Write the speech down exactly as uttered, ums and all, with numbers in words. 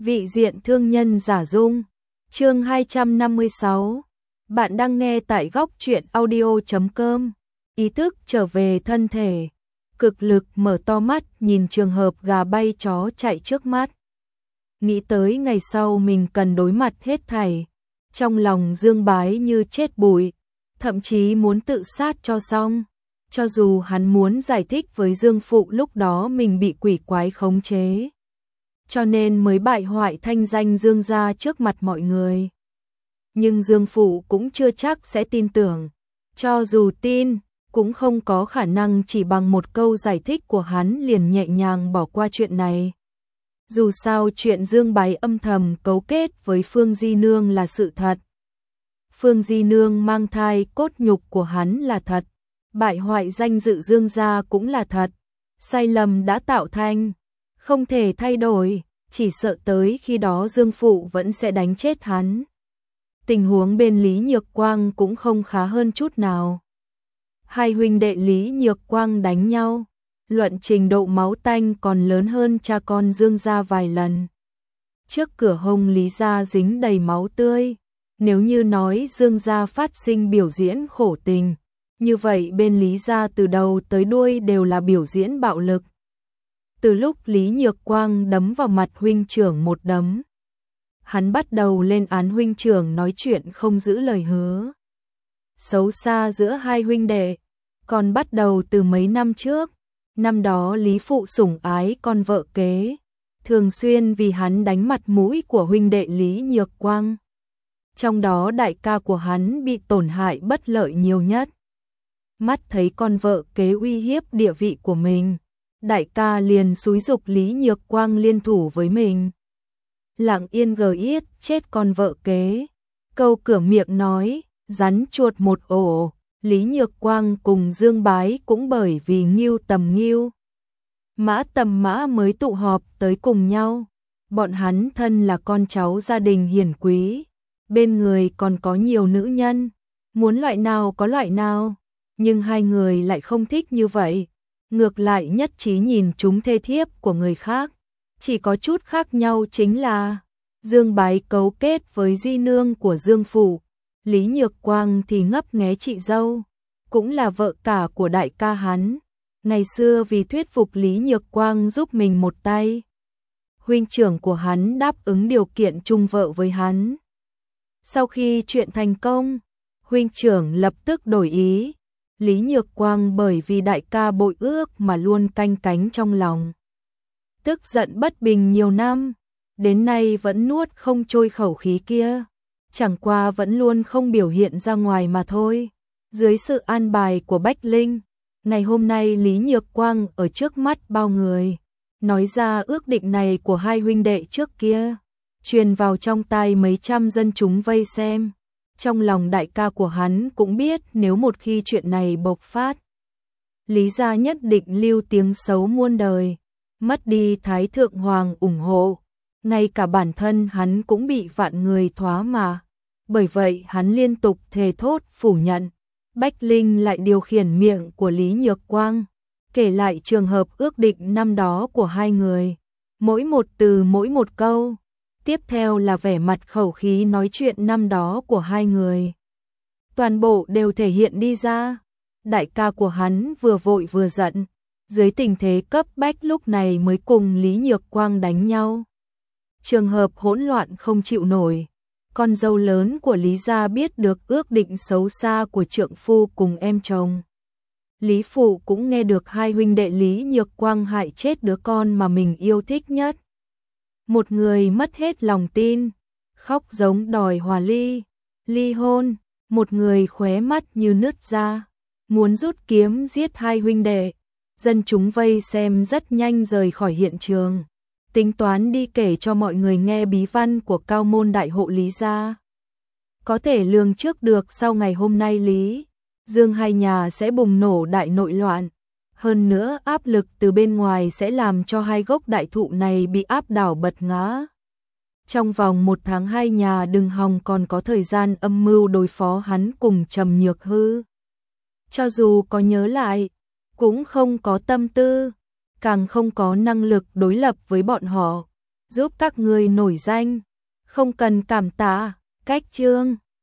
Vị diện thương nhân giả dung. Chương hai trăm năm mươi sáu. Bạn đang nghe tại góc truyện audio chấm com. Ý thức trở về thân thể. Cực lực mở to mắt nhìn trường hợp gà bay chó chạy trước mắt. Nghĩ tới ngày sau mình cần đối mặt hết thảy. Trong lòng Dương Bái như chết bụi. Thậm chí muốn tự sát cho xong. Cho dù hắn muốn giải thích với Dương Phụ lúc đó mình bị quỷ quái khống chế. Cho nên mới bại hoại thanh danh Dương gia trước mặt mọi người. Nhưng Dương Phụ cũng chưa chắc sẽ tin tưởng. Cho dù tin, cũng không có khả năng chỉ bằng một câu giải thích của hắn liền nhẹ nhàng bỏ qua chuyện này. Dù sao chuyện Dương Bái âm thầm cấu kết với Phương Di Nương là sự thật. Phương Di Nương mang thai cốt nhục của hắn là thật. Bại hoại danh dự Dương gia cũng là thật. Sai lầm đã tạo thành, không thể thay đổi, chỉ sợ tới khi đó Dương Phụ vẫn sẽ đánh chết hắn. Tình huống bên Lý Nhược Quang cũng không khá hơn chút nào. Hai huynh đệ Lý Nhược Quang đánh nhau, luận trình độ máu tanh còn lớn hơn cha con Dương gia vài lần. Trước cửa hông Lý gia dính đầy máu tươi, nếu như nói Dương gia phát sinh biểu diễn khổ tình, như vậy bên Lý gia từ đầu tới đuôi đều là biểu diễn bạo lực. Từ lúc Lý Nhược Quang đấm vào mặt huynh trưởng một đấm, hắn bắt đầu lên án huynh trưởng nói chuyện không giữ lời hứa. Xấu xa giữa hai huynh đệ, còn bắt đầu từ mấy năm trước. Năm đó Lý Phụ sủng ái con vợ kế, thường xuyên vì hắn đánh mặt mũi của huynh đệ Lý Nhược Quang. Trong đó đại ca của hắn bị tổn hại bất lợi nhiều nhất. Mắt thấy con vợ kế uy hiếp địa vị của mình, đại ca liền xúi giục Lý Nhược Quang liên thủ với mình. Lặng yên gờ yết chết con vợ kế. Câu cửa miệng nói, rắn chuột một ổ. Lý Nhược Quang cùng Dương Bái cũng bởi vì Ngưu tầm Ngưu, Mã tầm Mã mới tụ họp tới cùng nhau. Bọn hắn thân là con cháu gia đình hiển quý, bên người còn có nhiều nữ nhân, muốn loại nào có loại nào, nhưng hai người lại không thích như vậy. Ngược lại nhất trí nhìn chúng thê thiếp của người khác. Chỉ có chút khác nhau chính là Dương Bái cấu kết với di nương của Dương Phủ, Lý Nhược Quang thì ngấp nghé chị dâu, cũng là vợ cả của đại ca hắn. Ngày xưa vì thuyết phục Lý Nhược Quang giúp mình một tay, huynh trưởng của hắn đáp ứng điều kiện chung vợ với hắn. Sau khi chuyện thành công, huynh trưởng lập tức đổi ý. Lý Nhược Quang bởi vì đại ca bội ước mà luôn canh cánh trong lòng. Tức giận bất bình nhiều năm, đến nay vẫn nuốt không trôi khẩu khí kia. Chẳng qua vẫn luôn không biểu hiện ra ngoài mà thôi. Dưới sự an bài của Bách Linh, ngày hôm nay Lý Nhược Quang ở trước mắt bao người, nói ra ước định này của hai huynh đệ trước kia, truyền vào trong tai mấy trăm dân chúng vây xem. Trong lòng đại ca của hắn cũng biết nếu một khi chuyện này bộc phát, Lý gia nhất định lưu tiếng xấu muôn đời, mất đi Thái Thượng Hoàng ủng hộ, ngay cả bản thân hắn cũng bị vạn người thoá mà. Bởi vậy hắn liên tục thề thốt phủ nhận. Bách Linh lại điều khiển miệng của Lý Nhược Quang, kể lại trường hợp ước định năm đó của hai người, mỗi một từ mỗi một câu. Tiếp theo là vẻ mặt khẩu khí nói chuyện năm đó của hai người. Toàn bộ đều thể hiện đi ra. Đại ca của hắn vừa vội vừa giận, dưới tình thế cấp bách lúc này mới cùng Lý Nhược Quang đánh nhau. Trường hợp hỗn loạn không chịu nổi. Con dâu lớn của Lý gia biết được ước định xấu xa của trượng phu cùng em chồng. Lý Phụ cũng nghe được hai huynh đệ Lý Nhược Quang hại chết đứa con mà mình yêu thích nhất. Một người mất hết lòng tin, khóc giống đòi hòa ly, ly hôn. Một người khóe mắt như nứt ra, muốn rút kiếm giết hai huynh đệ. Dân chúng vây xem rất nhanh rời khỏi hiện trường, tính toán đi kể cho mọi người nghe bí văn của cao môn đại hộ Lý gia. Có thể lường trước được sau ngày hôm nay Lý, Dương hai nhà sẽ bùng nổ đại nội loạn. Hơn nữa áp lực từ bên ngoài sẽ làm cho hai gốc đại thụ này bị áp đảo bật ngã. Trong vòng một tháng hai nhà đừng hòng còn có thời gian âm mưu đối phó hắn cùng Trầm Nhược Hư. Cho dù có nhớ lại, cũng không có tâm tư, càng không có năng lực đối lập với bọn họ. giúp các người nổi danh. Không cần cảm tạ, cách chương.